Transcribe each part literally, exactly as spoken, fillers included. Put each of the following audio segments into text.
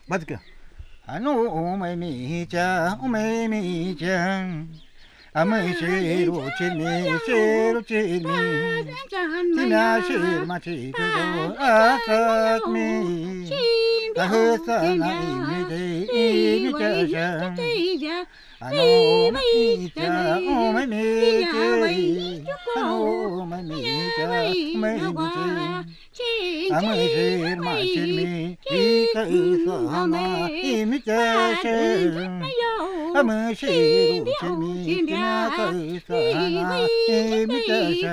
맞을게. 아노 오메미자 오메미자 아무시로 칠미 시로 칠미 티나 시마 치교도 아삭미 아흐사나 이미데 이미자자 아노 오메미자 오메미자 아노 오메미자 오메미자 아무시 마칠미 이카으사나 이미자세 아무시로 칠미 지나카으사나 이미자세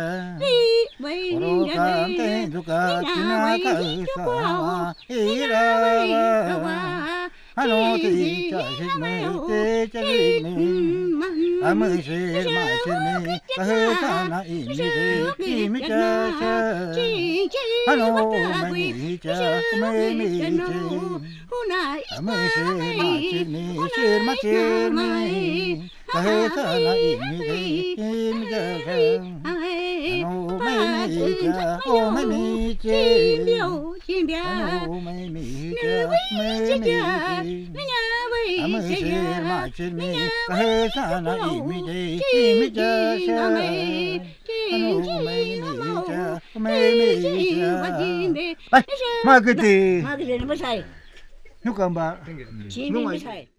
오로간테 누가 지나카으사나 이라와 하노티 자식미 대자식미 아무시 마칠미 카으사나 이미데 이미자세 하노 메미자 메미지 아무시 마치니 실마치니 가해사나 이미지 임자가 하노 메미자 오 메미지 하노 메미자 메미지 아무시 마치니 가해사나 이미지 임자가 하노 메미자 메미자 ai mà cái gì mà cái gì nó mới sai nó cầm bà chỉ mình mới sai